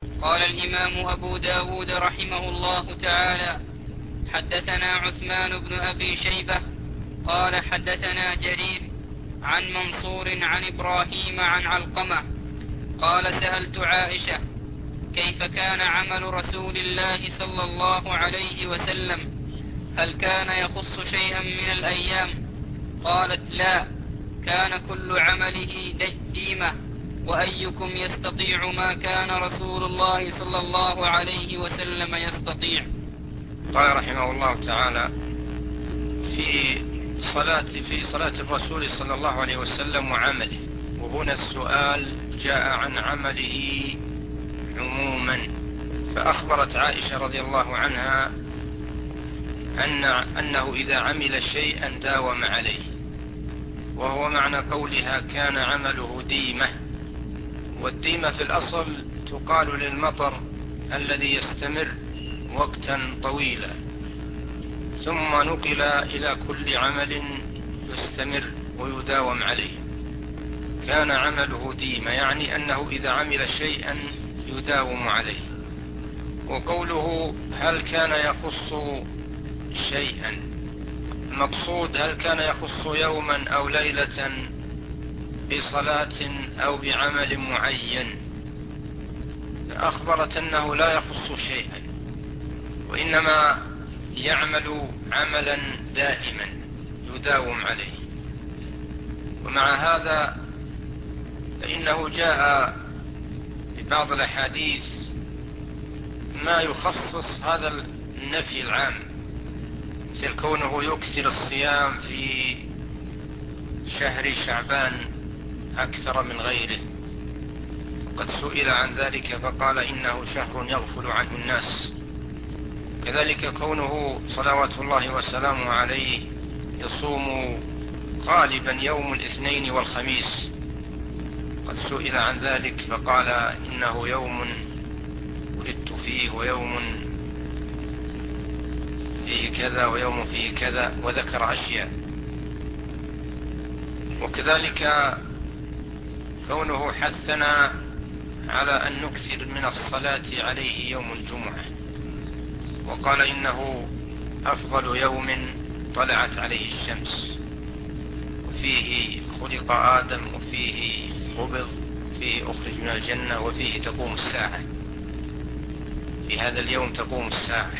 قال الإمام أبو داود رحمه الله تعالى: حدثنا عثمان بن أبي شيبة قال حدثنا جرير عن منصور عن إبراهيم عن علقمة قال: سألت عائشة: كيف كان عمل رسول الله صلى الله عليه وسلم؟ هل كان يخص شيئا من الأيام؟ قالت: لا، كان كل عمله ديمة. وأيكم يستطيع ما كان رسول الله صلى الله عليه وسلم يستطيع؟ قال رحمه الله تعالى: في صلاة الرسول صلى الله عليه وسلم وعمله. وهنا السؤال جاء عن عمله عموما، فأخبرت عائشة رضي الله عنها أنه إذا عمل شيئا داوم عليه، وهو معنى قولها كان عمله ديمة. والديمة في الأصل تقال للمطر الذي يستمر وقتا طويلا، ثم نقل إلى كل عمل يستمر ويداوم عليه. كان عمله ديمة يعني أنه إذا عمل شيئا يداوم عليه. وقوله هل كان يخص شيئا، المقصود هل كان يخص يوما أو ليلة بصلاة أو بعمل معين. أخبرت أنه لا يخص شيئا، وإنما يعمل عملا دائما يداوم عليه. ومع هذا فإنه جاء ببعض الأحاديث ما يخصص هذا النفي العام، مثل كونه يكثر الصيام في شهر شعبان أكثر من غيره، قد سئل عن ذلك فقال إنه شهر يغفل عنه الناس. كذلك كونه صلوات الله وسلامه عليه يصوم غالبا يوم الاثنين والخميس، قد سئل عن ذلك فقال إنه يوم ولدت فيه، ويوم فيه كذا، ويوم فيه كذا، وذكر أشياء. وكذلك كونه حثنا على أن نكثر من الصلاة عليه يوم الجمعة، وقال إنه أفضل يوم طلعت عليه الشمس، وفيه خلق آدم، وفيه قبض، وفيه أخرج من الجنة، وفيه تقوم الساعة. في هذا اليوم تقوم الساعة.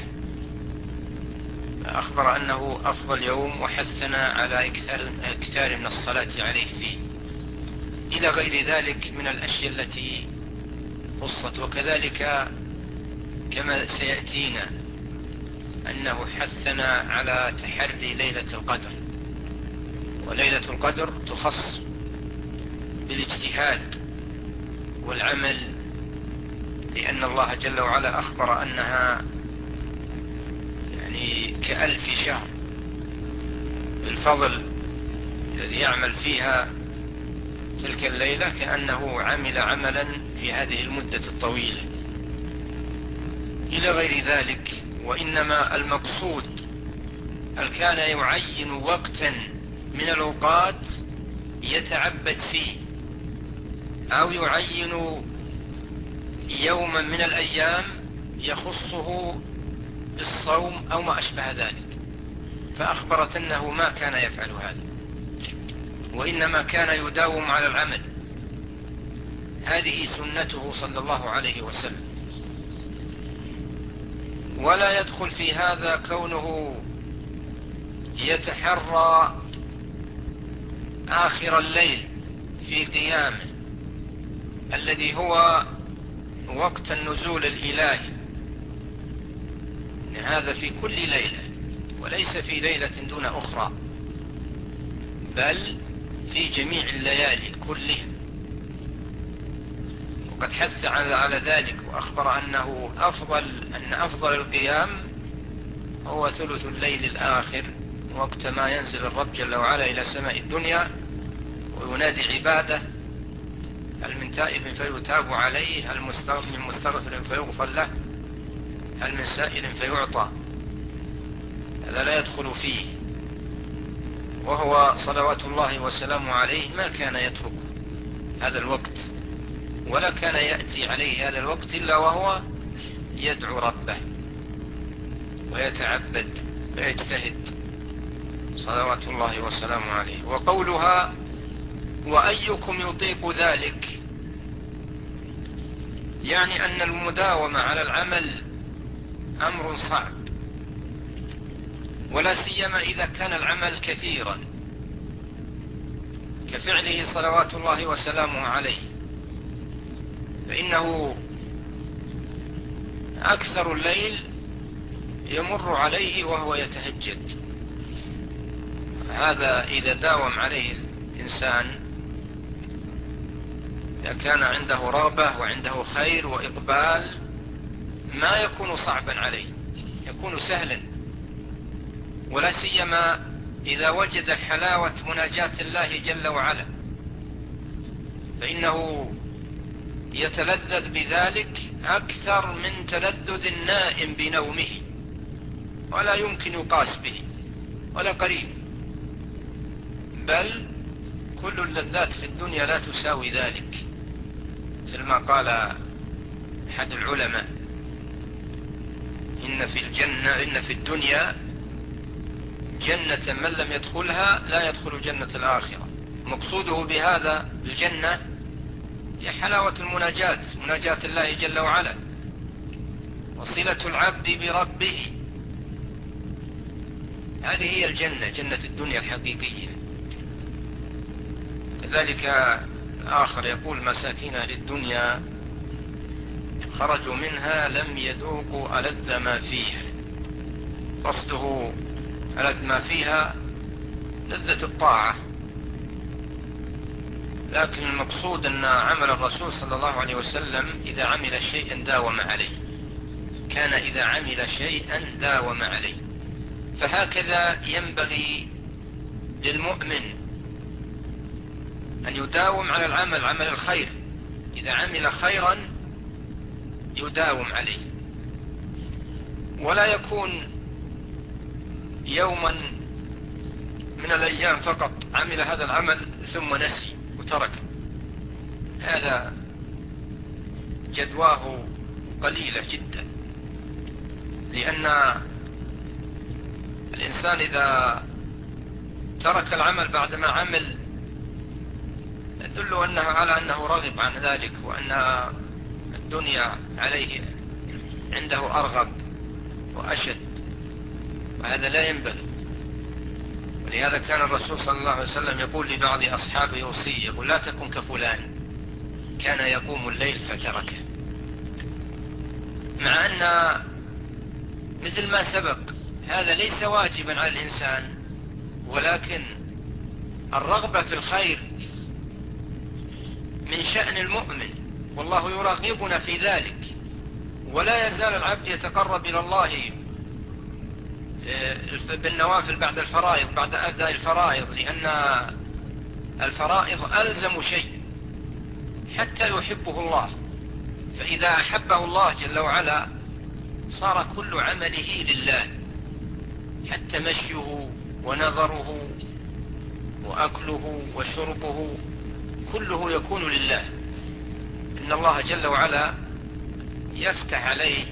أخبر أنه أفضل يوم، وحثنا على إكثار من الصلاة عليه فيه، إلى غير ذلك من الأشياء التي خصت. وكذلك كما سيأتينا أنه حثنا على تحري ليلة القدر، وليلة القدر تخص بالاجتهاد والعمل، لأن الله جل وعلا أخبر أنها يعني كألف شهر. الفضل الذي يعمل فيها تلك الليلة كأنه عمل عملا في هذه المدة الطويلة، إلى غير ذلك. وإنما المقصود هل كان يعين وقتا من الأوقات يتعبد فيه، أو يعين يوما من الأيام يخصه بالصوم أو ما أشبه ذلك. فأخبرت أنه ما كان يفعل هذا، وإنما كان يداوم على العمل. هذه سنته صلى الله عليه وسلم. ولا يدخل في هذا كونه يتحرى آخر الليل في قيامه الذي هو وقت النزول الإلهي. هذا في كل ليلة، وليس في ليلة دون أخرى، بل في جميع الليالي كلها. وقد حث على ذلك، وأخبر أن أفضل القيام هو ثلث الليل الآخر، وقت ما ينزل الرب جل وعلا إلى سماء الدنيا وينادي عباده: هل من تائب فيتاب عليه، هل من مستغفر فيغفر له، هل من سائل فيعطى. هذا لا يدخل فيه، وهو صلوات الله وسلامه عليه ما كان يترك هذا الوقت. ولا كان يأتي عليه هذا الوقت إلا وهو يدعو ربه ويتعبد ويجتهد صلوات الله وسلامه عليه. وقولها وأيكم يطيق ذلك يعني أن المداومة على العمل أمر صعب، ولا سيما إذا كان العمل كثيرا كفعله صلوات الله وسلامه عليه، فإنه أكثر الليل يمر عليه وهو يتهجد. هذا إذا داوم عليه الإنسان، إذا كان عنده رغبة وعنده خير وإقبال، ما يكون صعبا عليه، يكون سهلا. ولا سيما إذا وجد حلاوة مناجاة الله جل وعلا، فإنه يتلذذ بذلك أكثر من تلذذ النائم بنومه، ولا يمكن يقاس به ولا قريب. بل كل اللذات في الدنيا لا تساوي ذلك، مثل ما قال أحد العلماء: إن في الدنيا جنة من لم يدخلها لا يدخل جنة الآخرة. مقصوده بهذا الجنة هي حلاوة المناجاة، مناجاة الله جل وعلا، وصلة العبد بربه. هذه هي الجنة، جنة الدنيا الحقيقية. كذلك آخر يقول: مساكين أهل الدنيا خرجوا منها لم يذوقوا ألذ ما فيها. قصده ألذ ما فيها لذة الطاعة، لكن المقصود أن عمل الرسول صلى الله عليه وسلم إذا عمل شيئا داوم عليه، كان إذا عمل شيئا داوم عليه. فهكذا ينبغي للمؤمن أن يداوم على العمل، عمل الخير. إذا عمل خيرا يداوم عليه، ولا يكون يوما من الأيام فقط عمل هذا العمل ثم نسي وتركه. هذا جدواه قليلة جدا، لأن الإنسان إذا ترك العمل بعدما عمل يدل على أنه رغب عن ذلك، وأن الدنيا عليه عنده أرغب وأشد، وهذا لا ينبغي. ولهذا كان الرسول صلى الله عليه وسلم يقول لبعض أصحابه يوصيه، يقول: لا تكن كفلان كان يقوم الليل فتركه. مع أن مثل ما سبق هذا ليس واجبا على الإنسان، ولكن الرغبة في الخير من شأن المؤمن، والله يرغبنا في ذلك. ولا يزال العبد يتقرب إلى الله بالنوافل بعد الفرائض، بعد أداء الفرائض، لأن الفرائض ألزم شيء حتى يحبه الله. فإذا أحبه الله جل وعلا صار كل عمله لله، حتى مشيه ونظره وأكله وشربه كله يكون لله. إن الله جل وعلا يفتح عليه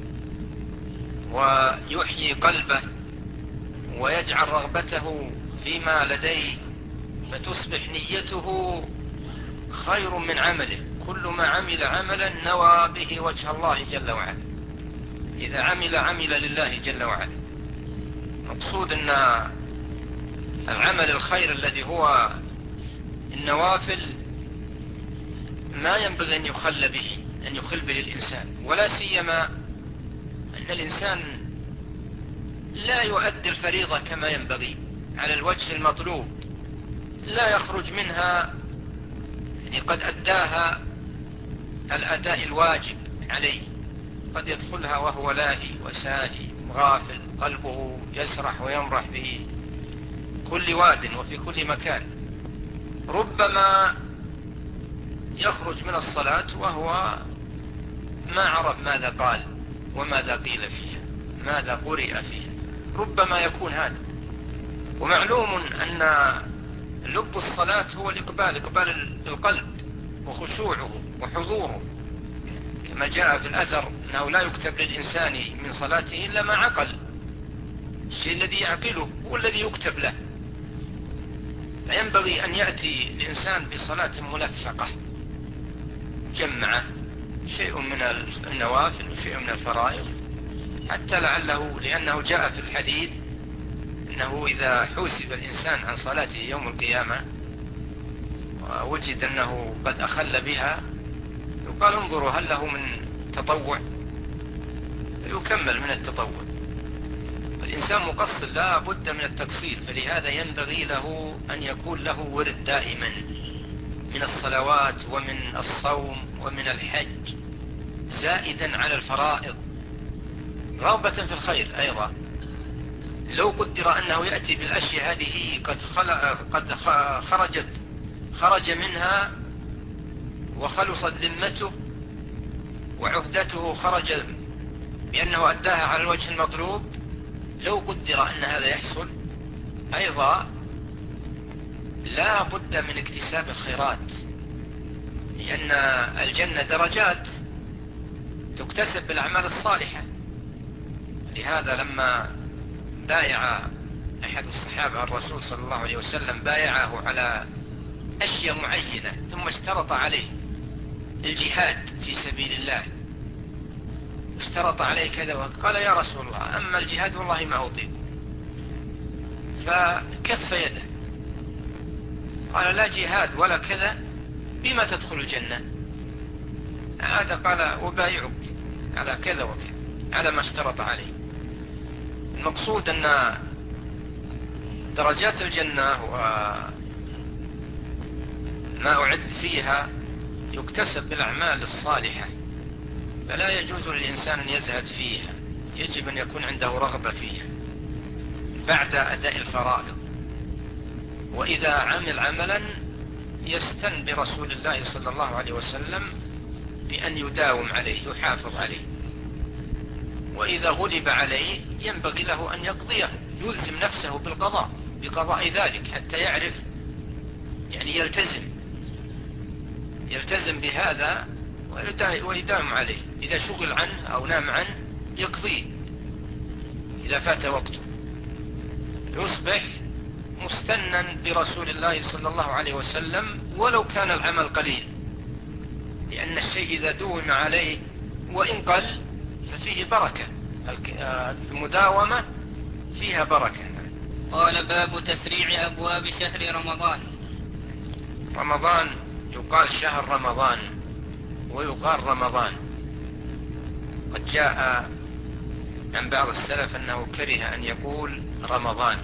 ويحيي قلبه ويجعل رغبته فيما لديه، فتصبح نيته خير من عمله. كل ما عمل عملا نوى به وجه الله جل وعلا، إذا عمل لله جل وعلا. مقصود أن العمل الخير الذي هو النوافل ما ينبغي أن يخل به الإنسان، ولا سيما أن الإنسان لا يؤدي الفريضة كما ينبغي على الوجه المطلوب، لا يخرج منها يعني قد أداها الأداء الواجب عليه، قد يدخلها وهو لاهي وساهي غافل، قلبه يسرح ويمرح في كل واد وفي كل مكان. ربما يخرج من الصلاة وهو ما عرف ماذا قال وماذا قيل فيها، ماذا قرئ فيها، ربما يكون هذا. ومعلوم أن لب الصلاة هو إقبال القلب وخشوعه وحضوره، كما جاء في الأثر أنه لا يكتب للإنسان من صلاته إلا ما عقل، الشيء الذي يعقله هو الذي يكتب له. فينبغي أن يأتي الإنسان بصلاة ملفقة جمعة، شيء من النوافل وشيء من الفرائض، حتى لعله، لأنه جاء في الحديث أنه إذا حوسب الإنسان عن صلاته يوم القيامة ووجد أنه قد أخل بها، يقال انظروا هل له من تطوع، يكمل من التطوع. الإنسان مقصر لا بد من التقصير، فلهذا ينبغي له أن يكون له ورد دائما من الصلوات ومن الصوم ومن الحج، زائدا على الفرائض، رغبة في الخير أيضا. لو قدر أنه يأتي بالأشياء هذه قد خرج منها وخلصت ذمته وعهدته، خرج بأنه أداها على الوجه المطلوب، لو قدر أن هذا يحصل أيضا لا بد من اكتساب الخيرات، لأن الجنة درجات تكتسب بالأعمال الصالحة. لهذا لما بايع أحد الصحابة الرسول صلى الله عليه وسلم، بايعه على أشياء معينة ثم اشترط عليه الجهاد في سبيل الله، اشترط عليه كذا، وقال يا رسول الله أما الجهاد والله ما أطيق، فكف يده قال لا جهاد ولا كذا، بما تدخل الجنة؟ هذا قال وبايعك على كذا وكذا على ما اشترط عليه. المقصود أن درجات الجنة وما أعد فيها يكتسب بالأعمال الصالحة، فلا يجوز للإنسان أن يزهد فيها، يجب أن يكون عنده رغبة فيها بعد أداء الفرائض. وإذا عمل عملا يستن برسول الله صلى الله عليه وسلم بأن يداوم عليه، يحافظ عليه. وإذا غلب عليه ينبغي له أن يقضيه، يلزم نفسه بالقضاء، بقضاء ذلك، حتى يعرف، يعني يلتزم بهذا ويداوم عليه. إذا شغل عنه أو نام عنه يقضيه إذا فات وقته، يصبح مستنا برسول الله صلى الله عليه وسلم ولو كان العمل قليل، لأن الشيء إذا دوم عليه وإن قل ففيه بركة، المداومة فيها بركة. قال باب تفريع أبواب شهر رمضان. رمضان يقال شهر رمضان ويقال رمضان. قد جاء عن بعض السلف أنه كره أن يقول رمضان،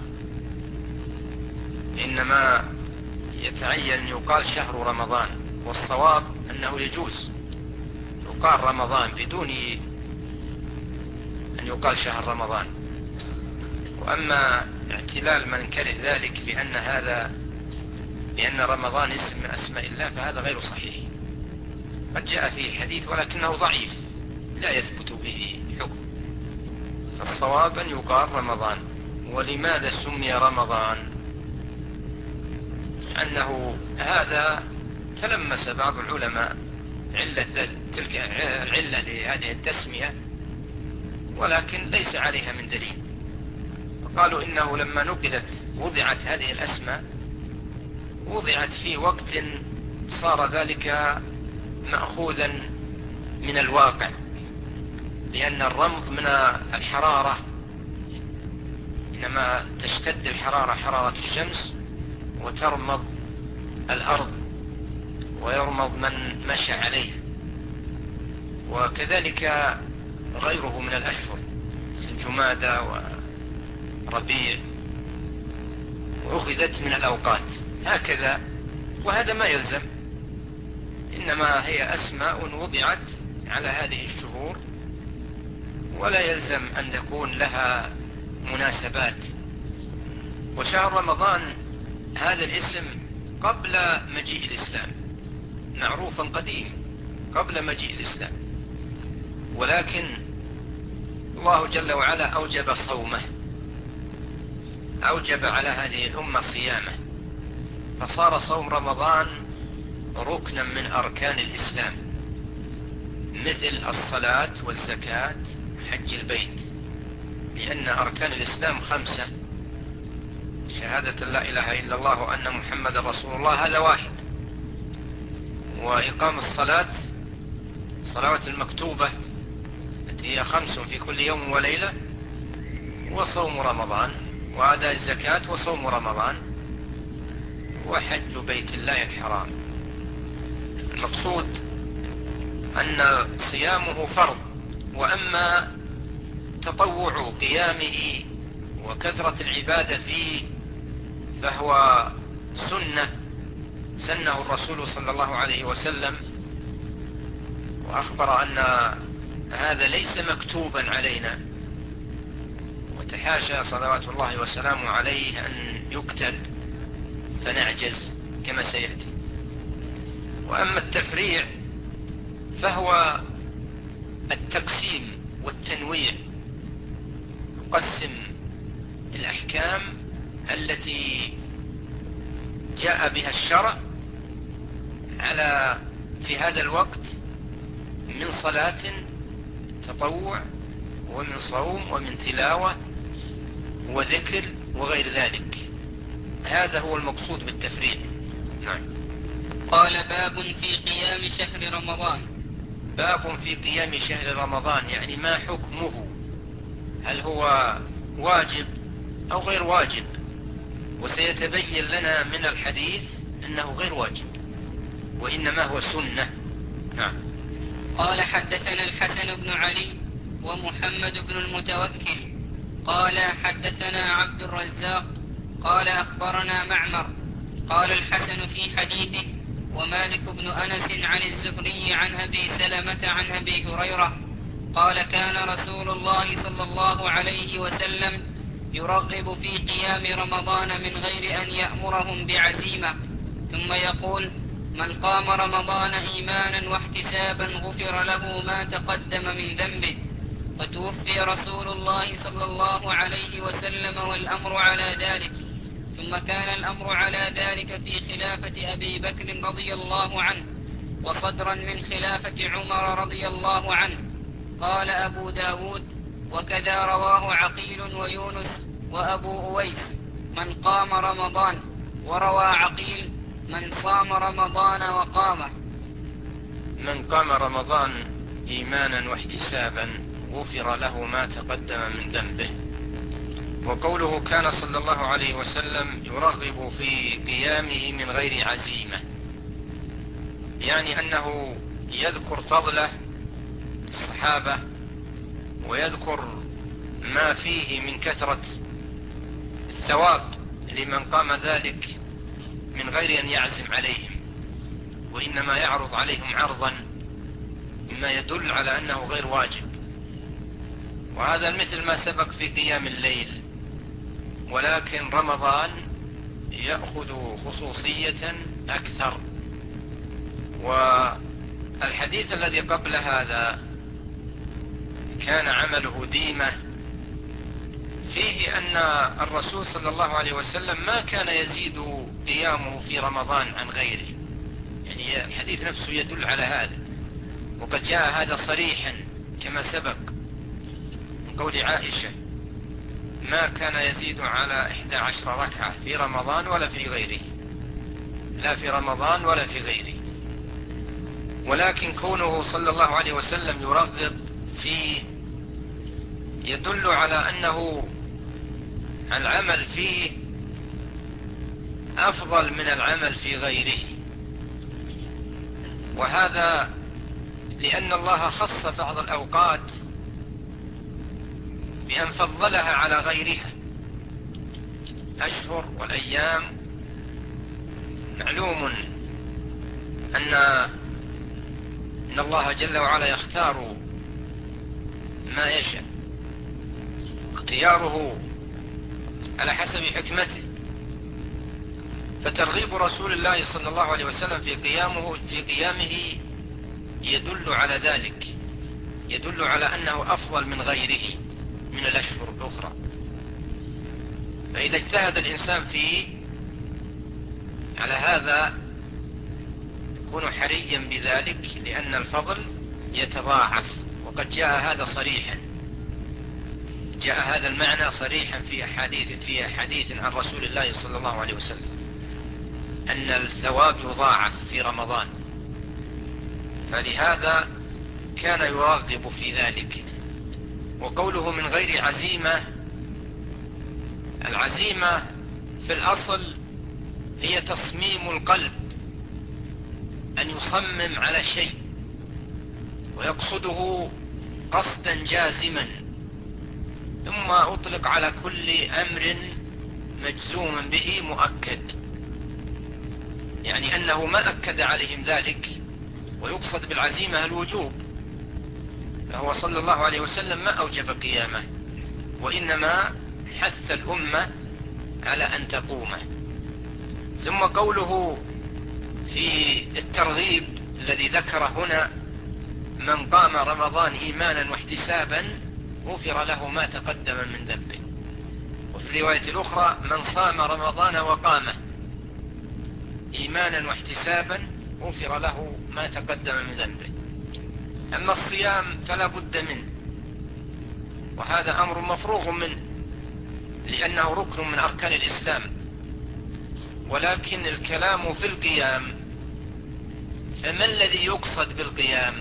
إنما يتعين يقال شهر رمضان، والصواب أنه يجوز يقال رمضان بدون أن يقال شهر رمضان. وأما اعتلال من كره ذلك بأن رمضان اسم من أسماء الله فهذا غير صحيح. قد جاء فيه حديث ولكنه ضعيف لا يثبت به حكم، فالصواب أن يقال رمضان. ولماذا سمي رمضان؟ أنه هذا تلمس بعض العلماء تلك العلة لهذه التسمية، ولكن ليس عليها من دليل. فقالوا إنه لما وضعت هذه الأسماء وضعت في وقت صار ذلك مأخوذا من الواقع، لأن الرمض من الحرارة، إنما تشتد الحرارة حرارة الشمس وترمض الأرض ويرمض من مشى عليه، وكذلك غيره من الأشهر جمادى وربيع، وأخذت من الأوقات هكذا. وهذا ما يلزم، إنما هي أسماء وضعت على هذه الشهور، ولا يلزم أن تكون لها مناسبات. وشهر رمضان هذا الاسم قبل مجيء الإسلام، معروفا قديم قبل مجيء الإسلام، ولكن الله جل وعلا أوجب صومه، أوجب على هذه الأمة صيامه، فصار صوم رمضان ركنا من أركان الإسلام، مثل الصلاة والزكاة حج البيت، لأن أركان الإسلام 5: شهادة لا إله إلا الله وأن محمد رسول الله، هذا واحد، وإقام الصلاة، الصلوات المكتوبة التي هي 5 في كل يوم وليلة، وصوم رمضان، وأداء الزكاة وصوم رمضان، وحج بيت الله الحرام. المقصود أن صيامه فرض، وأما تطوع قيامه وكثرة العبادة فيه فهو سنه الرسول صلى الله عليه وسلم، وأخبر أن هذا ليس مكتوبا علينا، وتحاشى صلوات الله وسلامه عليه أن يكتب فنعجز كما سيأتي. وأما التفريع فهو التقسيم والتنويع، يقسم الأحكام التي جاء بها الشرع في هذا الوقت من صلاة تطوع، ومن صوم، ومن تلاوة وذكر وغير ذلك. هذا هو المقصود بالتفريع. نعم. قال: باب في قيام شهر رمضان. باب في قيام شهر رمضان، يعني ما حكمه، هل هو واجب أو غير واجب؟ وسيتبين لنا من الحديث أنه غير واجب، وإنما هو سنة. نعم. قال: حدثنا الحسن بن علي ومحمد بن المتوكل قال: حدثنا عبد الرزاق قال: أخبرنا معمر قال الحسن في حديثه: ومالك بن أنس عن الزهري عن أبي سلمة عن أبي هريرة قال: كان رسول الله صلى الله عليه وسلم يرغب في قيام رمضان من غير أن يأمرهم بعزيمة، ثم يقول: من قام رمضان إيمانا واحتسابا غفر له ما تقدم من ذنبه. فتوفي رسول الله صلى الله عليه وسلم والأمر على ذلك، ثم كان الأمر على ذلك في خلافة أبي بكر رضي الله عنه، وصدرا من خلافة عمر رضي الله عنه. قال أبو داود: وكذا رواه عقيل ويونس وأبو أويس من قام رمضان، وروى عقيل من صام رمضان وقامه. من قام رمضان إيمانا واحتسابا غفر له ما تقدم من ذنبه. وقوله كان صلى الله عليه وسلم يرغب في قيامه من غير عزيمة، يعني أنه يذكر فضله الصحابة، ويذكر ما فيه من كثرة الثواب لمن قام ذلك من غير أن يعزم عليهم، وإنما يعرض عليهم عرضا مما يدل على أنه غير واجب. وهذا مثل ما سبق في قيام الليل، ولكن رمضان يأخذ خصوصية أكثر. والحديث الذي قبل هذا كان عمله ديمة، فيه أن الرسول صلى الله عليه وسلم ما كان يزيد قيامه في رمضان عن غيره، يعني الحديث نفسه يدل على هذا. وقد جاء هذا صريحا كما سبق من قول عائشة: ما كان يزيد على 11 ركعة في رمضان ولا في غيره، لا في رمضان ولا في غيره. ولكن كونه صلى الله عليه وسلم يرغب فيه يدل على أنه العمل فيه أفضل من العمل في غيره، وهذا لأن الله خص بعض الأوقات بأن فضلها على غيرها. الأشهر والأيام معلوم أن الله جل وعلا يختار ما يشاء، اختياره على حسب حكمته. فترغيب رسول الله صلى الله عليه وسلم في قيامه يدل على ذلك، يدل على أنه أفضل من غيره من الأشهر الأخرى. فإذا اجتهد الإنسان فيه على هذا يكون حريا بذلك، لأن الفضل يتضاعف. وقد جاء هذا صريحا، جاء هذا المعنى صريحا في أحاديث عن رسول الله صلى الله عليه وسلم، أن الثواب يضاعف في رمضان، فلهذا كان يرغب في ذلك. وقوله من غير عزيمة، العزيمة في الأصل هي تصميم القلب، أن يصمم على شيء ويقصده قصدا جازما، ثم أطلق على كل أمر مجزوم به مؤكد، يعني أنه ما أكد عليهم ذلك، ويقصد بالعزيمة الوجوب. فهو صلى الله عليه وسلم ما أوجب قيامه، وإنما حث الأمة على أن تقومه. ثم قوله في الترغيب الذي ذكر هنا: من قام رمضان إيمانا واحتسابا غفر له ما تقدم من ذنبه. وفي الرواية الأخرى: من صام رمضان وقامه إيمانا واحتسابا غفر له ما تقدم من ذنبه. أما الصيام فلا بد منه، وهذا أمر مفروغ منه، لأنه ركن من أركان الإسلام. ولكن الكلام في القيام، فما الذي يقصد بالقيام؟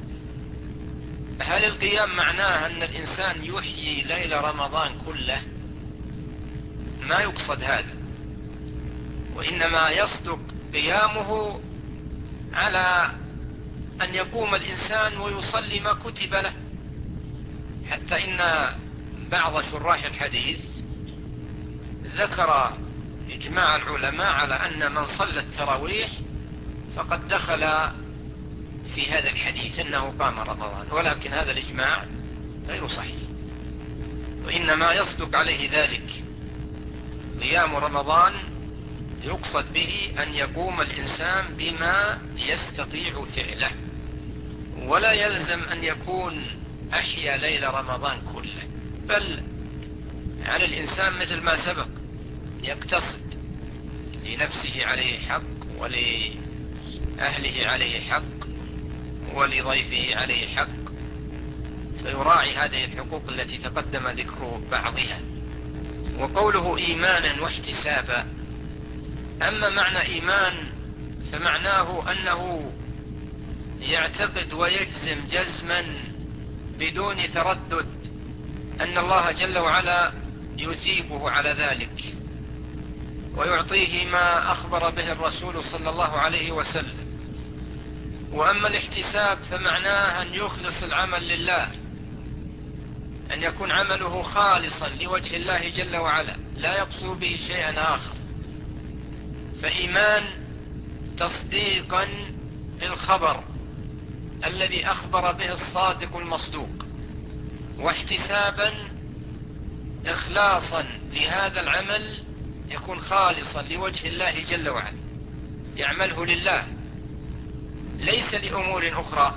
هل القيام معناه أن الإنسان يحيي ليل رمضان كله؟ ما يقصد هذا، وإنما يصدق قيامه على أن يقوم الإنسان ويصلي ما كتب له. حتى إن بعض شراح الحديث ذكر إجماع العلماء على أن من صلى التراويح فقد دخل في هذا الحديث أنه قام رمضان، ولكن هذا الإجماع غير صحيح، وإنما يصدق عليه ذلك. قيام رمضان يقصد به أن يقوم الإنسان بما يستطيع فعله، ولا يلزم أن يكون أحيا ليل رمضان كله، بل على الإنسان مثل ما سبق يقتصد، لنفسه عليه حق، ولأهله عليه حق، ولضيفه عليه حق، فيراعي هذه الحقوق التي تقدم ذكر بعضها. وقوله إيمانا واحتسابا، أما معنى إيمان فمعناه أنه يعتقد ويجزم جزما بدون تردد أن الله جل وعلا يثيبه على ذلك ويعطيه ما أخبر به الرسول صلى الله عليه وسلم. وأما الاحتساب فمعناه أن يخلص العمل لله، أن يكون عمله خالصا لوجه الله جل وعلا، لا يقصد به شيئا آخر. فإيمان تصديقا بالخبر الذي أخبر به الصادق المصدوق، واحتسابا إخلاصا لهذا العمل يكون خالصا لوجه الله جل وعلا، يعمله لله ليس لأمور أخرى.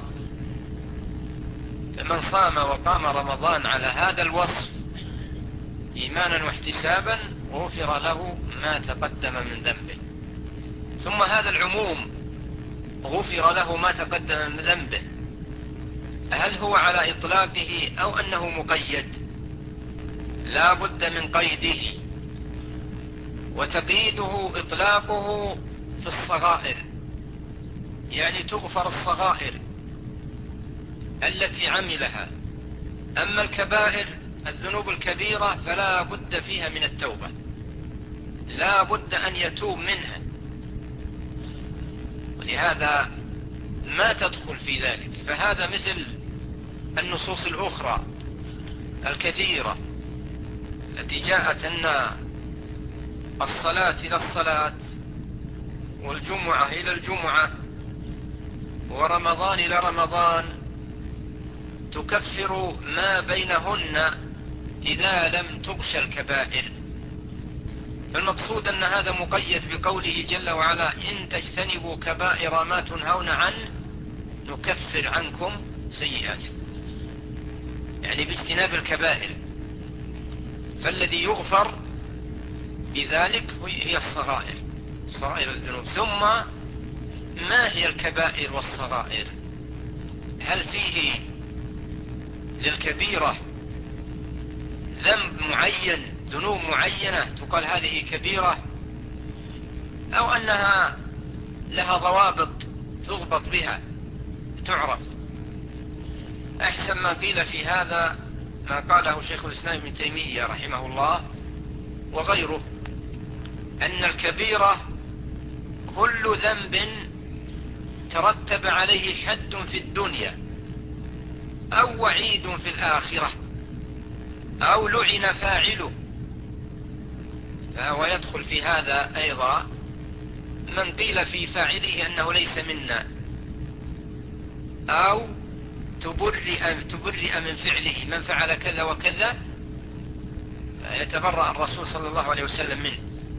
فمن صام وقام رمضان على هذا الوصف إيمانا واحتسابا غفر له ما تقدم من ذنبه. ثم هذا العموم غفر له ما تقدم من ذنبه، هل هو على إطلاقه أو أنه مقيد؟ لا بد من قيده، وتقييده إطلاقه في الصغائر، يعني تغفر الصغائر التي عملها. أما الكبائر الذنوب الكبيرة فلا بد فيها من التوبة، لا بد أن يتوب منها، ولهذا ما تدخل في ذلك. فهذا مثل النصوص الأخرى الكثيرة التي جاءت أن الصلاة إلى الصلاة، والجمعة إلى الجمعة، ورمضان إلى رمضان تكفر ما بينهن إذا لم تغش الكبائر. فالمقصود أن هذا مقيد بقوله جل وعلا: إن تجتنبوا كبائر ما تنهون عنه نكفر عنكم سيئاتكم، يعني باجتناب الكبائر. فالذي يغفر بذلك هي الصغائر، صغائر الذنوب. ثم ما هي الكبائر والصغائر؟ هل فيه للكبيرة ذنب معين، ذنوب معينة تقال هذه كبيرة، أو أنها لها ضوابط تضبط بها تعرف؟ أحسن ما قيل في هذا ما قاله شيخ الإسلام ابن تيمية رحمه الله وغيره، أن الكبيرة كل ذنب ترتب عليه حد في الدنيا أو وعيد في الآخرة أو لعن فاعله، فهو يدخل في هذا أيضا من قيل في فاعله أنه ليس منا، أو تبرئ من فعله، من فعل كذا وكذا يتبرأ الرسول صلى الله عليه وسلم منه،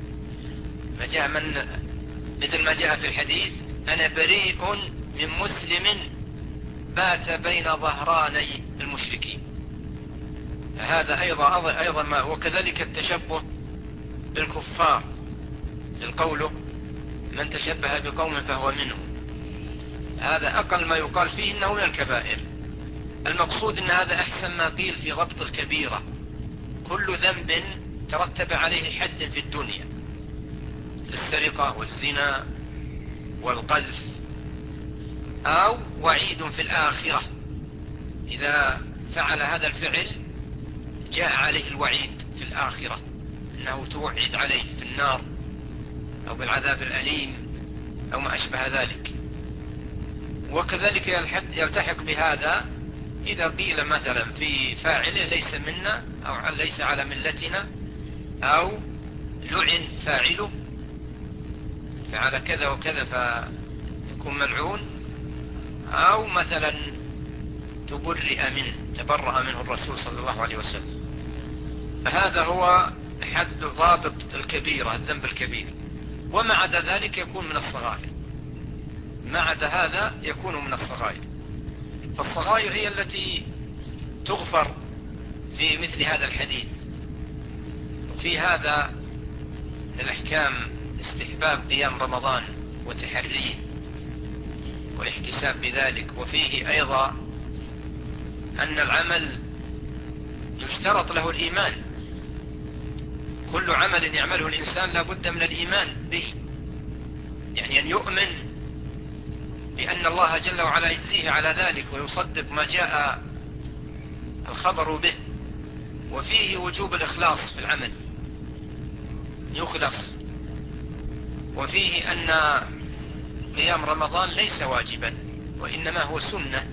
مثل ما جاء في الحديث: أنا بريء من مسلم بات بين ظهراني المشركين. هذا أيضا وكذلك التشبه بالكفار، القول من تشبه بقوم فهو منه، هذا أقل ما يقال فيه إنه من الكبائر. المقصود أن هذا أحسن ما قيل في ضبط الكبيرة، كل ذنب ترتب عليه حد في الدنيا، السرقة والزنا والقذف، أو وعيد في الآخرة، إذا فعل هذا الفعل جاء عليه الوعيد في الآخرة أنه توعد عليه في النار أو بالعذاب الأليم أو ما أشبه ذلك. وكذلك يلتحق بهذا إذا قيل مثلا في فاعله ليس منا أو ليس على ملتنا، أو لعن فاعله، فعل كذا وكذا فيكون ملعون، أو مثلا تبرأ منه الرسول صلى الله عليه وسلم. فهذا هو حد ضابط الكبيرة، الذنب الكبير. وما عدا ذلك يكون من الصغائر، ما عدا هذا يكون من الصغائر. فالصغائر هي التي تغفر في مثل هذا الحديث. وفي هذا الأحكام استحباب قيام رمضان وتحريه والاحتساب بذلك، وفيه أيضا أن العمل يشترط له الإيمان، كل عمل يعمله الإنسان لا بد من الإيمان به، يعني أن يؤمن بأن الله جل وعلا يجزيه على ذلك ويصدق ما جاء الخبر به. وفيه وجوب الإخلاص في العمل، يخلص. وفيه أن قيام رمضان ليس واجبا وإنما هو سنة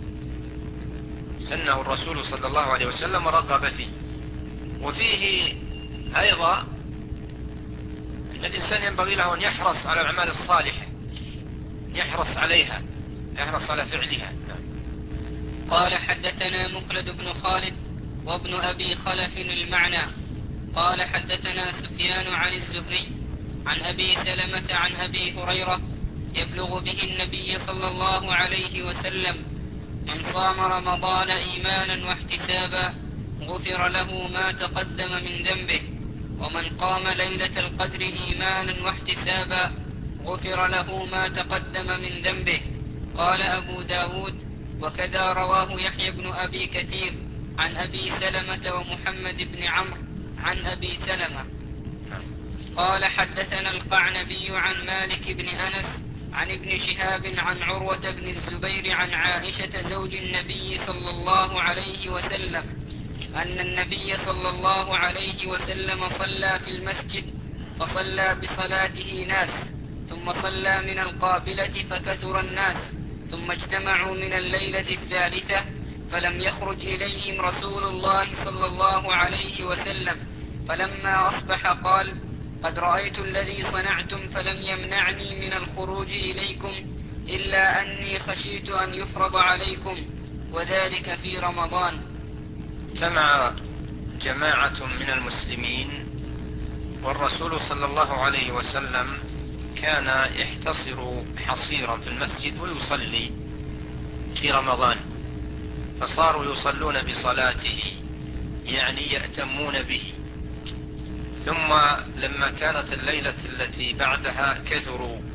سنه الرسول صلى الله عليه وسلم ورغب فيه. وفيه أيضا أن الإنسان ينبغي له أن يحرص على الأعمال الصالحة، يحرص عليها، يحرص على فعلها. قال: حدثنا مخلد بن خالد وابن أبي خلف المعنى قال: حدثنا سفيان عن الزهري عن أبي سلمة عن أبي هريرة يبلغ به النبي صلى الله عليه وسلم: من صام رمضان إيمانا واحتسابا غفر له ما تقدم من ذنبه، ومن قام ليلة القدر إيمانا واحتسابا غفر له ما تقدم من ذنبه. قال أبو داود: وكذا رواه يحيى بن أبي كثير عن أبي سلمة ومحمد بن عمرو عن أبي سلمة. قال: حدثنا القعنبي عن مالك بن أنس عن ابن شهاب عن عروة بن الزبير عن عائشة زوج النبي صلى الله عليه وسلم أن النبي صلى الله عليه وسلم صلى في المسجد، فصلى بصلاته ناس، ثم صلى من القابلة فكثر الناس، ثم اجتمعوا من الليلة الثالثة، فلم يخرج إليهم رسول الله صلى الله عليه وسلم، فلما أصبح قال: قد رأيت الذي صنعتم فلم يمنعني من الخروج إليكم إلا أني خشيت أن يفرض عليكم، وذلك في رمضان. اجتمع جماعة من المسلمين والرسول صلى الله عليه وسلم كان يحتصر حصيرا في المسجد ويصلي في رمضان، فصاروا يصلون بصلاته، يعني يأتمون به. ثم لما كانت الليلة التي بعدها كثروا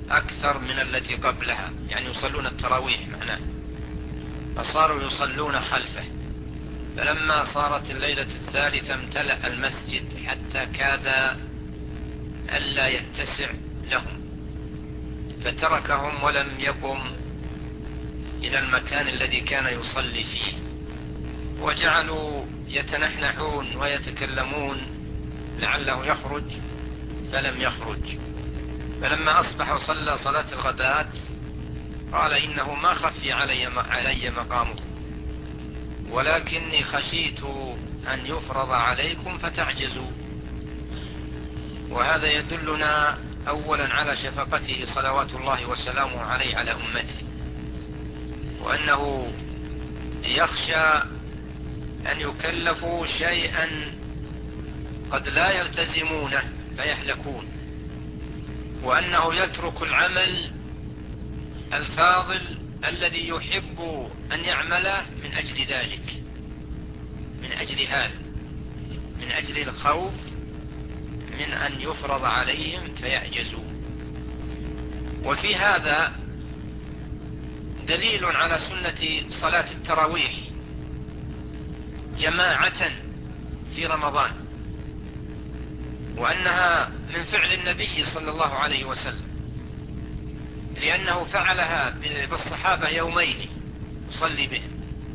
أكثر من التي قبلها، يعني يصلون التراويح معناه، فصاروا يصلون خلفه. فلما صارت الليلة الثالثة امتلأ المسجد حتى كاد ألا يتسع لهم، فتركهم ولم يقم إلى المكان الذي كان يصلي فيه، وجعلوا يتنحنحون ويتكلمون لعله يخرج، فلم يخرج. فلما أصبح وصلى صلاة الغداة قال إنه ما خفي علي مقامه، ولكني خشيت أن يفرض عليكم فتعجزوا. وهذا يدلنا أولا على شفقته صلوات الله وسلامه عليه على أمته، وأنه يخشى أن يكلفوا شيئا قد لا يلتزمونه فيهلكون، وأنه يترك العمل الفاضل الذي يحب أن يعمله من أجل ذلك، من أجل هذا، من أجل الخوف من أن يفرض عليهم فيعجزوا. وفي هذا دليل على سنة صلاة التراويح جماعة في رمضان، وأنها من فعل النبي صلى الله عليه وسلم، لأنه فعلها بالصحابة يومين يصلي بهم،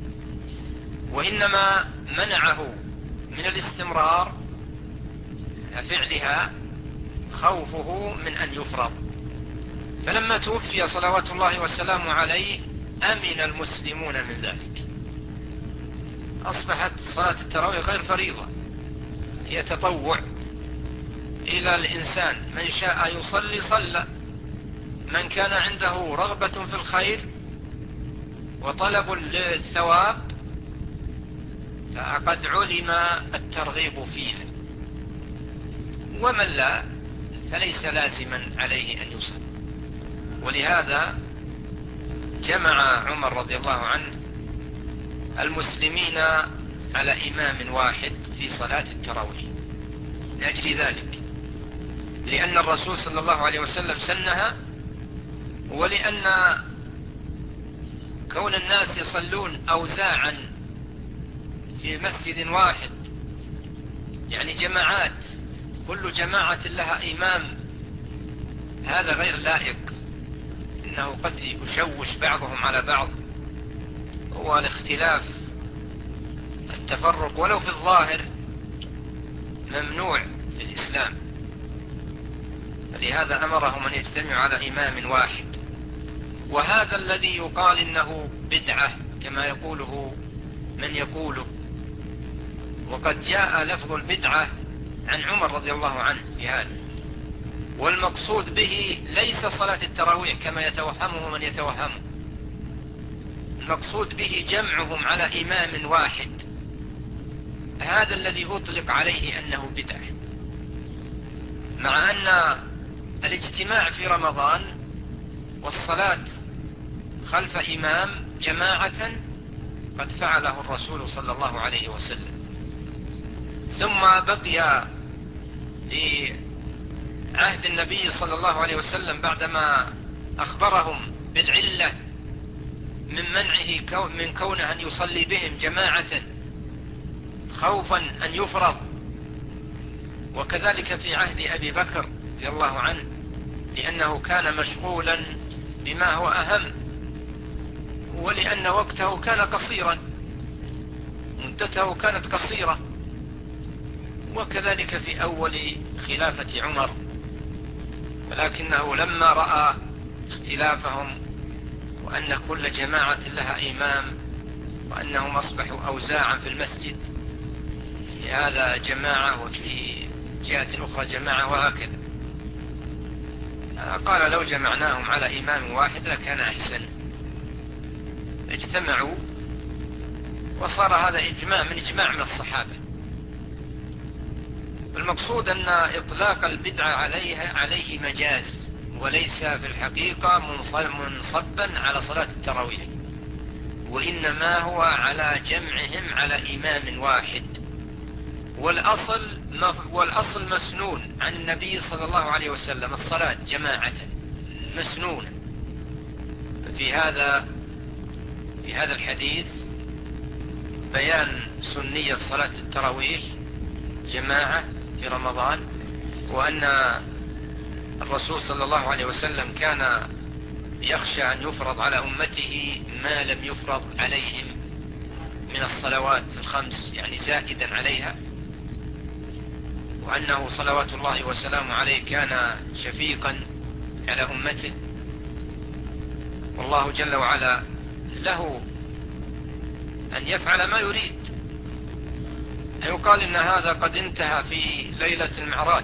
وإنما منعه من الاستمرار فعلها خوفه من أن يفرض. فلما توفي صلوات الله وسلامه عليه أمن المسلمون من ذلك، أصبحت صلاة التراويح غير فريضة، هي تطوع إلى الإنسان، من شاء يصلي صلى، من كان عنده رغبة في الخير وطلب للثواب فقد علم الترغيب فيها، ومن لا فليس لازما عليه أن يصلي. ولهذا جمع عمر رضي الله عنه المسلمين على إمام واحد في صلاة التراويح لأجل ذلك، لأن الرسول صلى الله عليه وسلم سنها، ولأن كون الناس يصلون أوزاعا في مسجد واحد، يعني جماعات كل جماعة لها إمام، هذا غير لائق، إنه قد يشوش بعضهم على بعض، والاختلاف التفرق ولو في الظاهر ممنوع في الإسلام. فلهذا أمرهم أن يجتمعوا على إمام واحد، وهذا الذي يقال إنه بدعة كما يقوله من يقوله، وقد جاء لفظ البدعة عن عمر رضي الله عنه في هذا، والمقصود به ليس صلاة التراويح كما يتوهمه من يتوهمه، المقصود به جمعهم على إمام واحد، هذا الذي أطلق عليه أنه بدعة، مع أن الاجتماع في رمضان والصلاة خلف إمام جماعة قد فعله الرسول صلى الله عليه وسلم. ثم بقي في عهد النبي صلى الله عليه وسلم بعدما أخبرهم بالعلة من منعه من كونه أن يصلي بهم جماعة خوفا أن يفرض، وكذلك في عهد أبي بكر رضي الله عنه، لأنه كان مشغولا بما هو أهم، ولأن وقته كان قصيرا، مدته كانت قصيرة، وكذلك في أول خلافة عمر. ولكنه لما رأى اختلافهم وأن كل جماعة لها إمام وأنهم أصبحوا أوزاعا في المسجد، في هذا جماعة وفي جهة أخرى جماعة وهكذا، قال لو جمعناهم على إمام واحد لكان أحسن. اجتمعوا وصار هذا إجماع من الصحابة. المقصود أن إطلاق البدعة عليه مجاز، وليس في الحقيقة منصبا على صلاة التراويح، وإنما هو على جمعهم على إمام واحد. والأصل مسنون عن النبي صلى الله عليه وسلم الصلاة جماعة، مسنونة. في هذا الحديث بيان سنية صلاة التراويح جماعة في رمضان، وأن الرسول صلى الله عليه وسلم كان يخشى أن يفرض على أمته ما لم يفرض عليهم من الصلوات الخمس، يعني زائدا عليها، وأنه صلوات الله وسلامه عليه كان شفيقا على أمته، والله جل وعلا له أن يفعل ما يريد. يقال إن هذا قد انتهى في ليلة المعراج،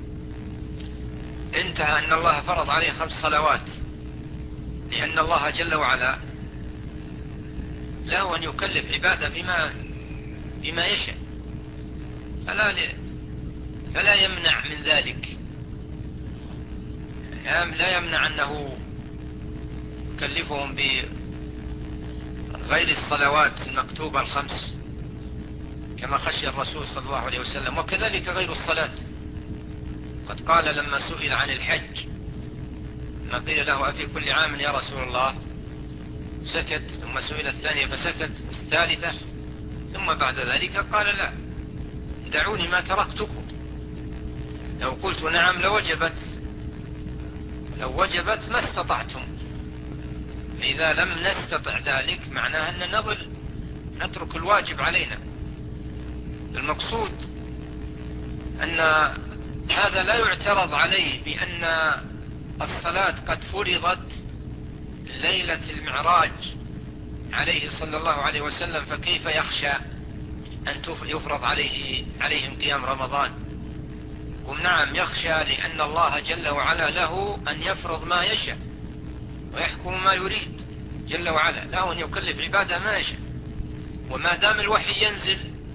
انتهى أن الله فرض عليه 5 صلوات، لأن الله جل وعلا له أن يكلف عباده بما يشاء، فلا يمنع من ذلك، لا يمنع أنه يكلفهم بغير الصلوات المكتوبة ال5 كما خشي الرسول صلى الله عليه وسلم، وكذلك غير الصلاة. قد قال لما سئل عن الحج، ما قيل له أفي كل عام يا رسول الله، سكت، ثم سئل الثانية فسكت، الثالثة، ثم بعد ذلك قال لا، دعوني ما تركتكم، لو قلت نعم لو وجبت ما استطعتم، فإذا لم نستطع ذلك معناها أن نظل نترك الواجب علينا. المقصود أن هذا لا يعترض عليه بأن الصلاة قد فرضت ليلة المعراج عليه صلى الله عليه وسلم، فكيف يخشى أن يفرض عليهم قيام رمضان؟ قل نعم يخشى، لأن الله جل وعلا له أن يفرض ما يشاء ويحكم ما يريد، جل وعلا له أن يكلف عباده ما يشاء، وما دام الوحي ينزل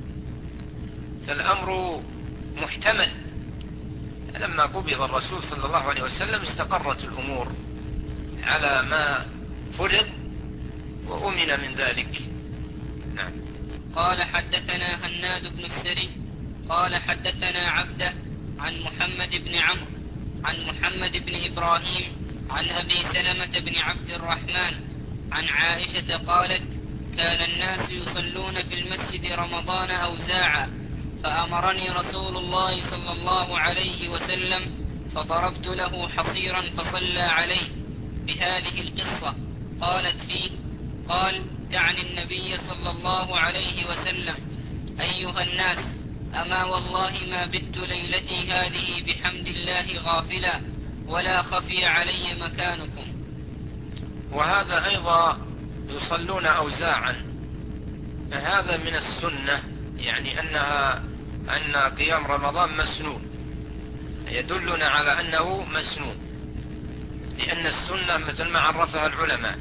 فالأمر محتمل. لما قبض الرسول صلى الله عليه وسلم استقرت الأمور على ما فرض وأمن من ذلك. نعم. قال حدثنا هناد بن السري قال حدثنا عبده عن محمد بن عمرو عن محمد بن إبراهيم عن أبي سلمة بن عبد الرحمن عن عائشة قالت: كان الناس يصلون في المسجد رمضان أوزاعا، فأمرني رسول الله صلى الله عليه وسلم فضربت له حصيرا فصلى عليه بهذه القصة. قالت فيه: قال: تعني النبي صلى الله عليه وسلم: أيها الناس، أما والله ما بت ليلتي هذه بحمد الله غافلا، ولا خفي علي مكانكم. وهذا أيضا يصلون أوزاعا، فهذا من السنة، يعني أن قيام رمضان مسنون، يدلنا على أنه مسنون، لأن السنة مثل ما عرفها العلماء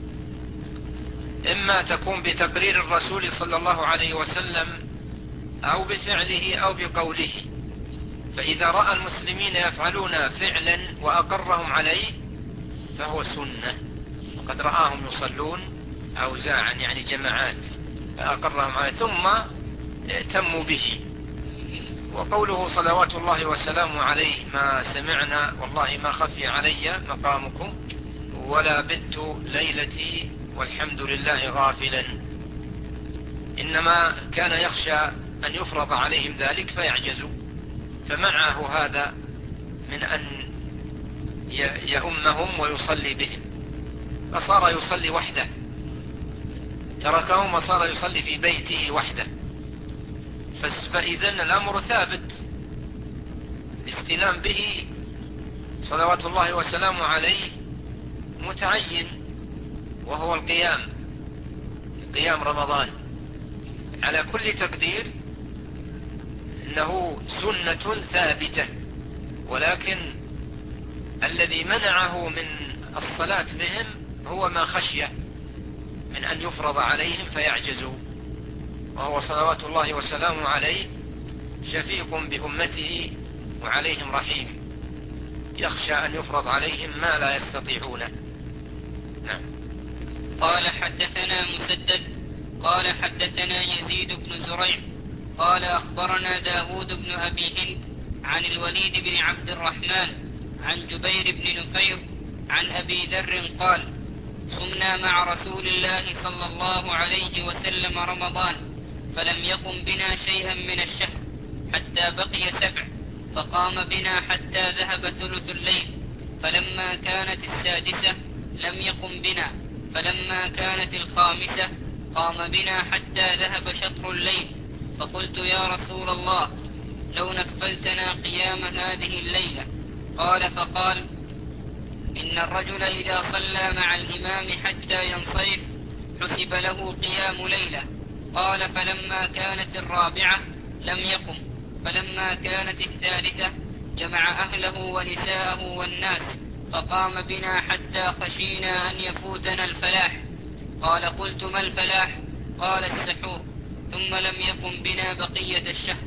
إما تكون بتقرير الرسول صلى الله عليه وسلم أو بفعله أو بقوله، فإذا رأى المسلمين يفعلون فعلا وأقرهم عليه فهو سنة، وقد رآهم يصلون أوزاعا يعني جماعات فأقرهم عليه ثم اهتموا به. وقوله صلوات الله وسلامه عليه: ما سمعنا والله ما خفي علي مقامكم، ولا بت ليلتي والحمد لله غافلا، إنما كان يخشى أن يفرض عليهم ذلك فيعجزوا، فمنعه هذا من أن يؤمهم ويصلي بهم، فصار يصلي وحده، تركهم وصار يصلي في بيته وحده. فإذن الأمر ثابت، الاستلام به صلوات الله وسلامه عليه متعين، وهو قيام رمضان على كل تقدير إنه سنة ثابتة، ولكن الذي منعه من الصلاة بهم هو ما خشية من أن يفرض عليهم فيعجزوا، وهو صلوات الله وسلامه عليه شفيق بأمته وعليهم رحيم، يخشى أن يفرض عليهم ما لا يستطيعون. نعم. قال حدثنا مسدد قال حدثنا يزيد بن زريع قال أخبرنا داود بن أبي هند عن الوليد بن عبد الرحمن عن جبير بن نفير عن أبي ذر قال: صمنا مع رسول الله صلى الله عليه وسلم رمضان، فلم يقم بنا شيئا من الشهر حتى بقي 7، فقام بنا حتى ذهب ثلث الليل، فلما كانت 6 لم يقم بنا، فلما كانت 5 قام بنا حتى ذهب شطر الليل، فقلت: يا رسول الله، لو نفلتنا قيام هذه الليلة. فقال: إن الرجل إذا صلى مع الإمام حتى ينصرف حسب له قيام ليلة. فلما كانت 4 لم يقم، فلما كانت 3 جمع أهله ونساءه والناس، فقام بنا حتى خشينا أن يفوتنا الفلاح. قلت: ما الفلاح؟ قال: السحور. ثم لم يقم بنا بقية الشهر.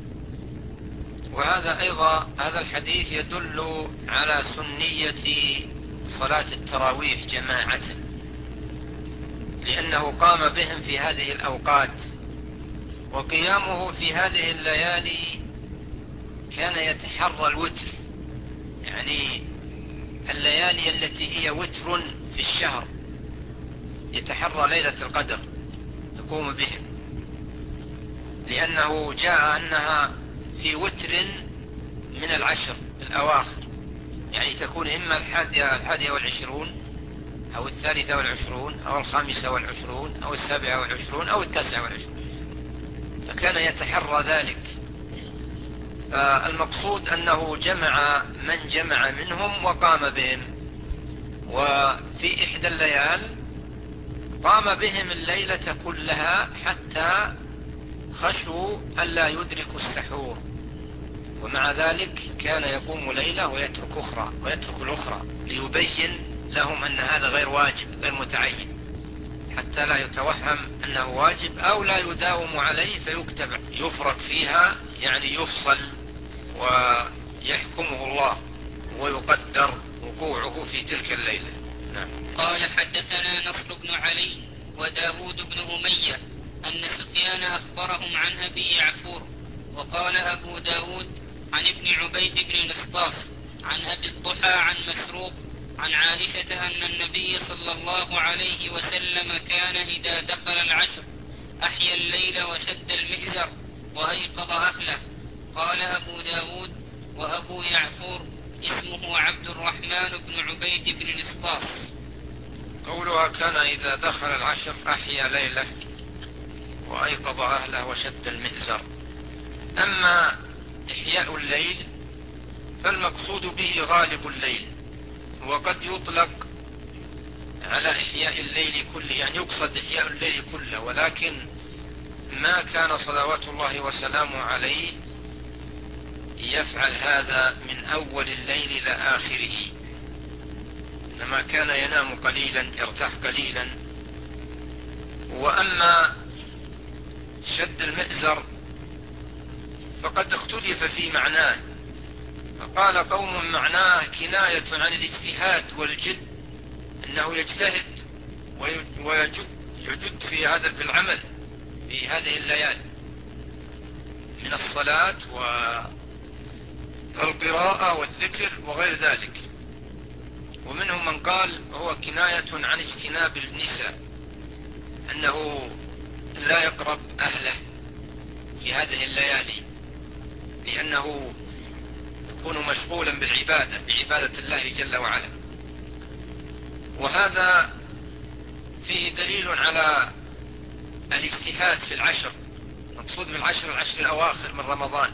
وهذا أيضا هذا الحديث يدل على سنية صلاة التراويح جماعة، لأنه قام بهم في هذه الأوقات، وقيامه في هذه الليالي كان يتحرى الوتر، يعني الليالي التي هي وتر في الشهر يتحرى ليلة القدر يقوم بهم، لأنه جاء أنها في وتر من 10 الأواخر، يعني تكون إما 21 أو 23 أو 25 أو 27 أو 29، فكان يتحرى ذلك. فالمقصود أنه جمع من جمع منهم وقام بهم، وفي إحدى الليال قام بهم الليلة كلها حتى خشوا ألا يدركوا السحور، ومع ذلك كان يقوم ليلة ويترك الأخرى ليبين لهم أن هذا غير واجب، غير متعين، حتى لا يتوهم أنه واجب أو لا يداوم عليه فيكتب يفرق فيها، يعني يفصل ويحكمه الله ويقدر وقوعه في تلك الليلة. نعم. قال: حدثنا نصر بن علي وداود بن أمية أن سفيان أخبرهم عن أبي يعفور. وقال أبو داود عن ابن عبيد بن نسطاس عن أبي الضحى عن مسروق عن عائشة أن النبي صلى الله عليه وسلم كان إذا دخل 10 أحيا الليل وشد المئزر وأيقظ أهله. قال أبو داود: وأبو يعفور اسمه عبد الرحمن بن عبيد بن نسطاس. قولها كان إذا دخل 10 أحيا ليله وأيقظ أهله وشد المئزر. أما إحياء الليل فالمقصود به غالب الليل، وقد يطلق على إحياء الليل كله، يعني يقصد إحياء الليل كله، ولكن ما كان صلوات الله وسلامه عليه يفعل هذا من أول الليل إلى آخره، إنما كان ينام قليلا يرتاح قليلا. وأما شد المئزر فقد اختلف في معناه، فقال قوم معناه كناية عن الاجتهاد والجد، أنه يجتهد ويجد في العمل في هذه الليالي من الصلاة والقراءة والذكر وغير ذلك. ومنهم من قال هو كناية عن اجتناب النساء، أنه لا يقرب أهله في هذه الليالي، لأنه يكون مشغولا بعبادة الله جل وعلا. وهذا فيه دليل على الاجتهاد في 10، مقصود بالعشر الأواخر من رمضان،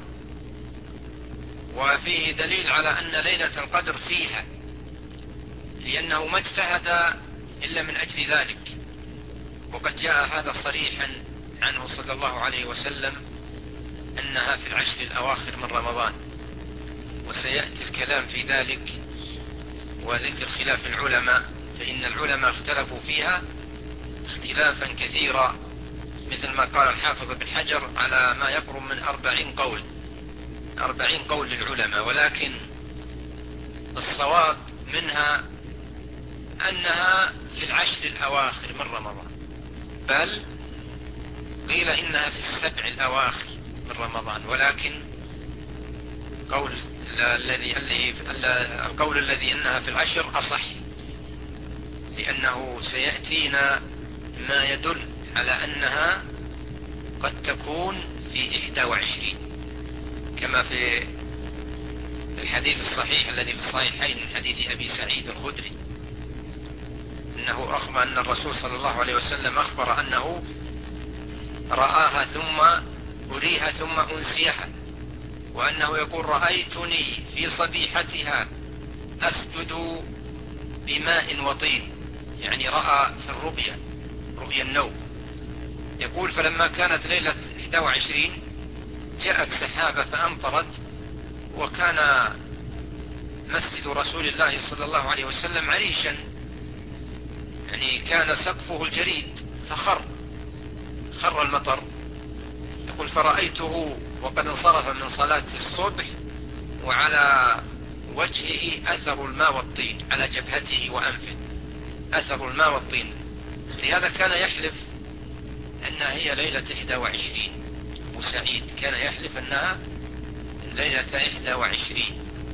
وفيه دليل على أن ليلة القدر فيها، لأنه ما اجتهد إلا من أجل ذلك، وقد جاء هذا صريحا عنه صلى الله عليه وسلم أنها في 10 الأواخر من رمضان، وسيأتي الكلام في ذلك وذكر خلاف العلماء، فإن العلماء اختلفوا فيها اختلافا كثيرا، مثل ما قال الحافظ بن حجر على ما يقرب من 40 قول للعلماء، ولكن الصواب منها أنها في 10 الأواخر من رمضان، بل قيل إنها في 7 الأواخر من رمضان، ولكن قول القول الذي أنها في العشر أصح، لأنه سيأتينا ما يدل على أنها قد تكون في 21، كما في الحديث الصحيح الذي في الصحيحين من حديث أبي سعيد الخدري، أنه أخبر أن الرسول صلى الله عليه وسلم أخبر أنه رآها ثم أريها ثم أنسيها، وأنه يقول رأيتني في صبيحتها أسجد بماء وطين، يعني رأى في رؤيا النوم. يقول فلما كانت ليلة 21 جاءت سحابة فأمطرت، وكان مسجد رسول الله صلى الله عليه وسلم عريشا، يعني كان سقفه الجريد فخر المطر. يقول فرأيته وقد انصرف من صلاة الصبح وعلى وجهه أثر الماء والطين، على جبهته وأنفه أثر الماء والطين، لهذا كان يحلف أنها هي ليلة 21. أبو سعيد كان يحلف أنها ليلة 21،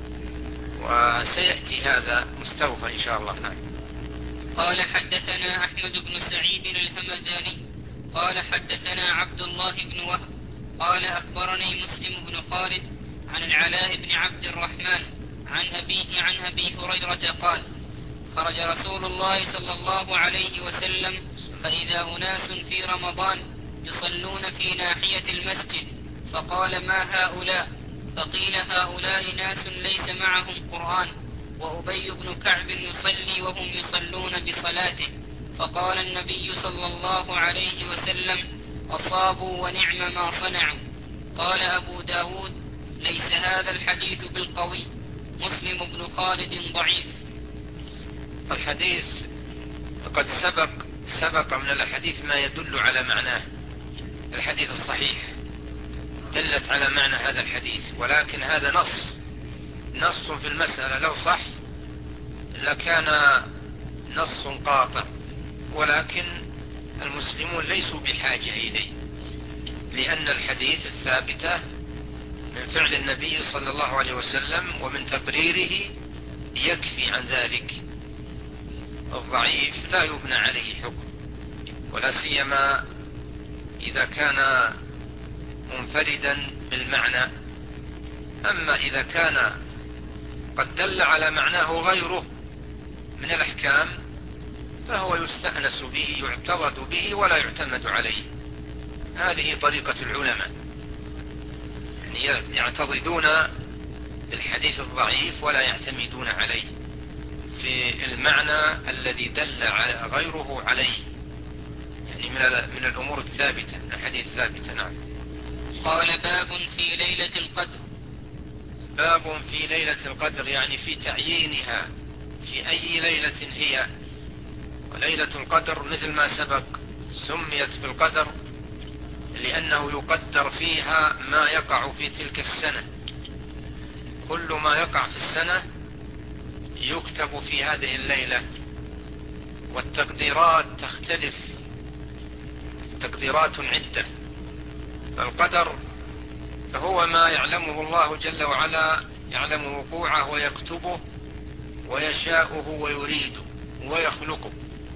وسيأتي هذا مستوفى إن شاء الله. نعم. قال حدثنا أحمد بن سعيد الهمذاني قال حدثنا عبد الله بن وهب قال أخبرني مسلم بن خالد عن العلاء بن عبد الرحمن عن أبيه عن أبي هريرة قال خرج رسول الله صلى الله عليه وسلم فإذا أناس في رمضان يصلون في ناحية المسجد، فقال ما هؤلاء؟ فقيل هؤلاء ناس ليس معهم قرآن، وأبي بن كعب يصلي وهم يصلون بصلاته. فقال النبي صلى الله عليه وسلم أصابوا ونعم ما صنعوا. قال أبو داود ليس هذا الحديث بالقوي، مسلم بن خالد ضعيف. الحديث قد سبق من الحديث ما يدل على معناه. الحديث الصحيح دلت على معنى هذا الحديث، ولكن هذا نص في المسألة، لو صح لكان نص قاطع، ولكن المسلمون ليسوا بحاجة إليه، لأن الحديث الثابتة من فعل النبي صلى الله عليه وسلم ومن تقريره يكفي عن ذلك. الضعيف لا يبنى عليه حكم، ولا سيما إذا كان منفردا بالمعنى. أما إذا كان قد دل على معناه غيره من الأحكام فهو يستأنس به، يعتضد به ولا يعتمد عليه. هذه طريقة العلماء، يعني يعتضدون بالحديث الضعيف ولا يعتمدون عليه في المعنى الذي دل غيره عليه، يعني من الأمور الثابتة، من الحديث الثابتة. نعم. قال باب في ليلة القدر. باب في ليلة القدر، يعني في تعيينها، في أي ليلة هي. وليلة القدر مثل ما سبق سميت بالقدر لأنه يقدر فيها ما يقع في تلك السنة، كل ما يقع في السنة يكتب في هذه الليلة، والتقديرات تختلف، تقديرات عدة. فالقدر فهو ما يعلمه الله جل وعلا، يعلم وقوعه ويكتبه ويشاؤه ويريده ويخلقه.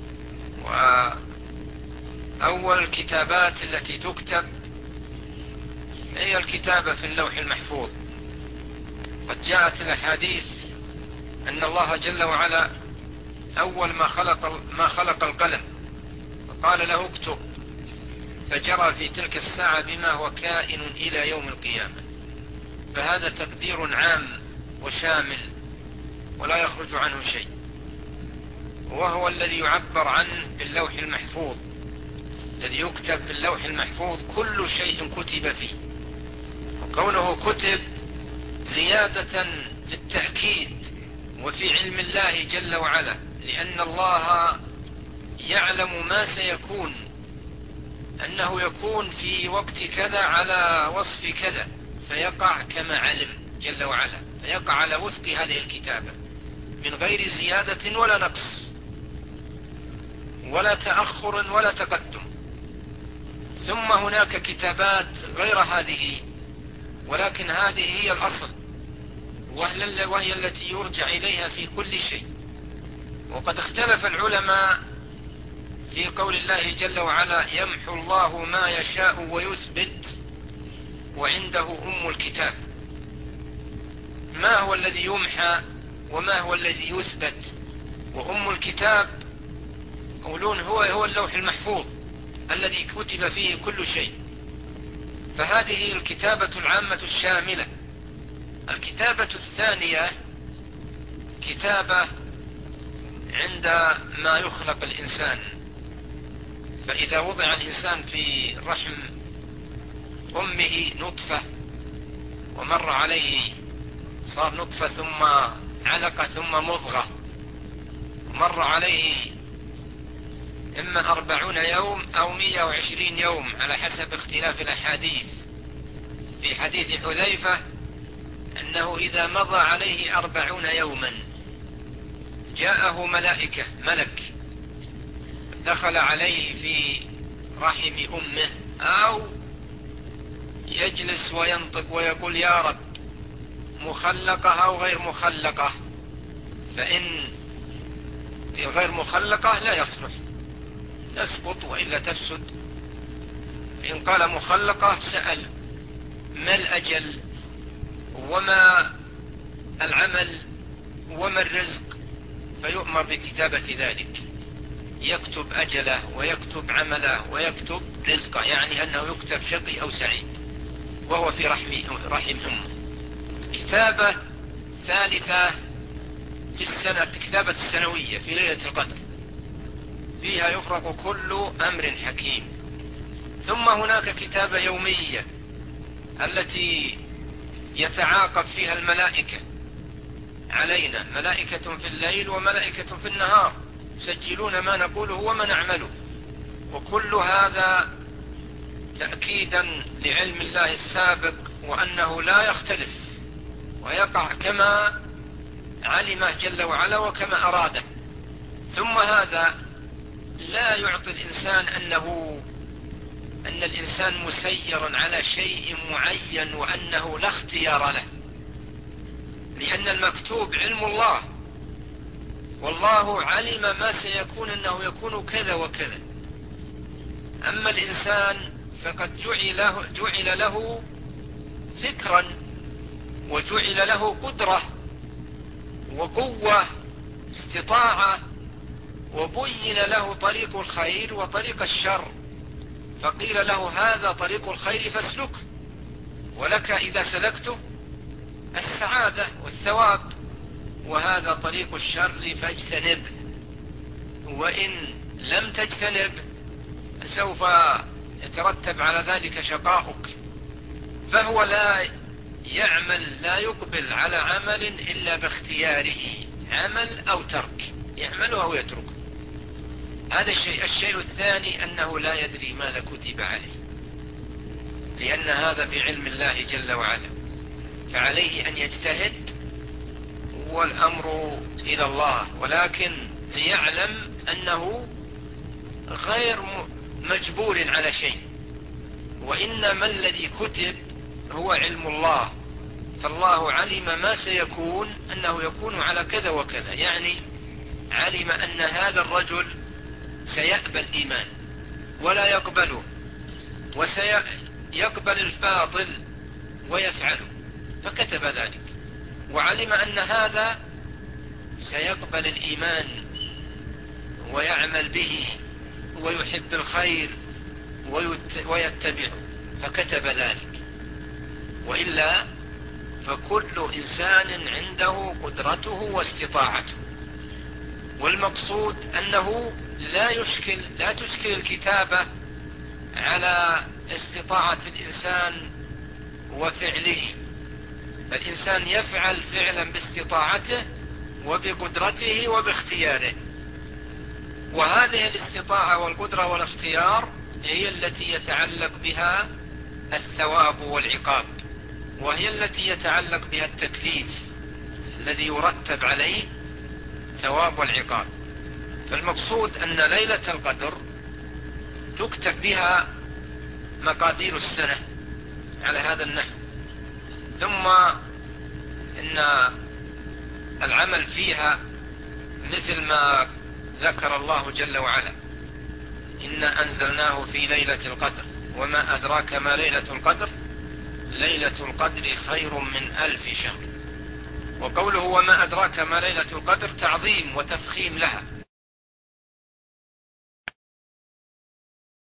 وأول الكتابات التي تكتب هي الكتابة في اللوح المحفوظ. قد جاءت الأحاديث أن الله جل وعلا أول ما خلق القلم فقال له اكتب، فجرى في تلك الساعة بما هو كائن إلى يوم القيامة. فهذا تقدير عام وشامل ولا يخرج عنه شيء، وهو الذي يعبر عنه باللوح المحفوظ، الذي يكتب باللوح المحفوظ كل شيء كتب فيه. وكونه كتب زيادة في التأكيد وفي علم الله جل وعلا، لأن الله يعلم ما سيكون، أنه يكون في وقت كذا على وصف كذا، فيقع كما علم جل وعلا، فيقع على وفق هذه الكتابة من غير زيادة ولا نقص ولا تأخر ولا تقدم. ثم هناك كتابات غير هذه، ولكن هذه هي الأصل، وهي التي يرجع إليها في كل شيء. وقد اختلف العلماء في قول الله جل وعلا: يمحو الله ما يشاء ويثبت وعنده أم الكتاب. ما هو الذي يمحى وما هو الذي يثبت؟ وأم الكتاب يقولون هو اللوح المحفوظ الذي كتب فيه كل شيء. فهذه الكتابة العامة الشاملة. الكتابة الثانية كتابة عند ما يخلق الإنسان. فإذا وضع الإنسان في رحم أمه نطفة ومر عليه صار نطفة ثم علقة ثم مضغة، مر عليه إما 40 يوم أو 120 يوم على حسب اختلاف الأحاديث. في حديث حذيفة أنه إذا مضى عليه 40 يوما جاءه ملك دخل عليه في رحم أمه، أو يجلس وينطق ويقول: يا رب، مخلقة أو غير مخلقة؟ فإن غير مخلقة لا يصلح، تسقط وإلا تفسد. إن قال مخلقة سأل: ما الأجل وما العمل وما الرزق؟ فيؤمر بكتابة ذلك، يكتب أجله ويكتب عمله ويكتب رزقه، يعني أنه يكتب شقي أو سعيد وهو في رحم أمه. كتابة ثالثة في السنة، كتابة السنوية في ليلة القدر، فيها يفرق كل أمر حكيم. ثم هناك كتابة يومية التي يتعاقب فيها الملائكة علينا، ملائكة في الليل وملائكة في النهار، يسجلون ما نقوله وما نعمله. وكل هذا تأكيدا لعلم الله السابق وأنه لا يختلف ويقع كما علمه جل وعلا وكما أراده. ثم هذا لا يعطي الإنسان أن الإنسان مسير على شيء معين وأنه لا اختيار له، لأن المكتوب علم الله، والله علم ما سيكون أنه يكون كذا وكذا. أما الإنسان فقد جعل له فكرا وجعل له قدرة وقوة استطاعة، وبين له طريق الخير وطريق الشر، فقيل له: هذا طريق الخير فاسلكه، ولك إذا سلكته السعادة والثواب، وهذا طريق الشر فاجتنبه، وإن لم تجتنبه سوف يترتب على ذلك شقاؤك. فهو لا يقبل على عمل إلا باختياره، عمل أو ترك، يعمله أو يتركه. هذا الشيء الثاني أنه لا يدري ماذا كتب عليه، لأن هذا بعلم الله جل وعلا، فعليه أن يجتهد والأمر إلى الله، ولكن ليعلم أنه غير مجبور على شيء، وإنما الذي كتب هو علم الله. فالله علم ما سيكون، أنه يكون على كذا وكذا، يعني علم أن هذا الرجل سيقبل الإيمان ولا يقبله، وسيقبل الباطل ويفعله، فكتب ذلك. وعلم أن هذا سيقبل الإيمان ويعمل به ويحب الخير ويتبعه، فكتب ذلك. وإلا فكل إنسان عنده قدرته واستطاعته. والمقصود أنه لا تشكل الكتابة على استطاعة الإنسان وفعله، فالإنسان يفعل فعلا باستطاعته وبقدرته وباختياره. وهذه الاستطاعة والقدرة والاختيار هي التي يتعلق بها الثواب والعقاب، وهي التي يتعلق بها التكليف الذي يرتب عليه ثواب والعقاب. فالمقصود أن ليلة القدر تكتب بها مقادير السنة على هذا النحو، ثم إن العمل فيها مثل ما ذكر الله جل وعلا: إنا أنزلناه في ليلة القدر وما أدراك ما ليلة القدر ليلة القدر خير من 1000 شهر. وقوله وما أدراك ما ليلة القدر تعظيم وتفخيم لها،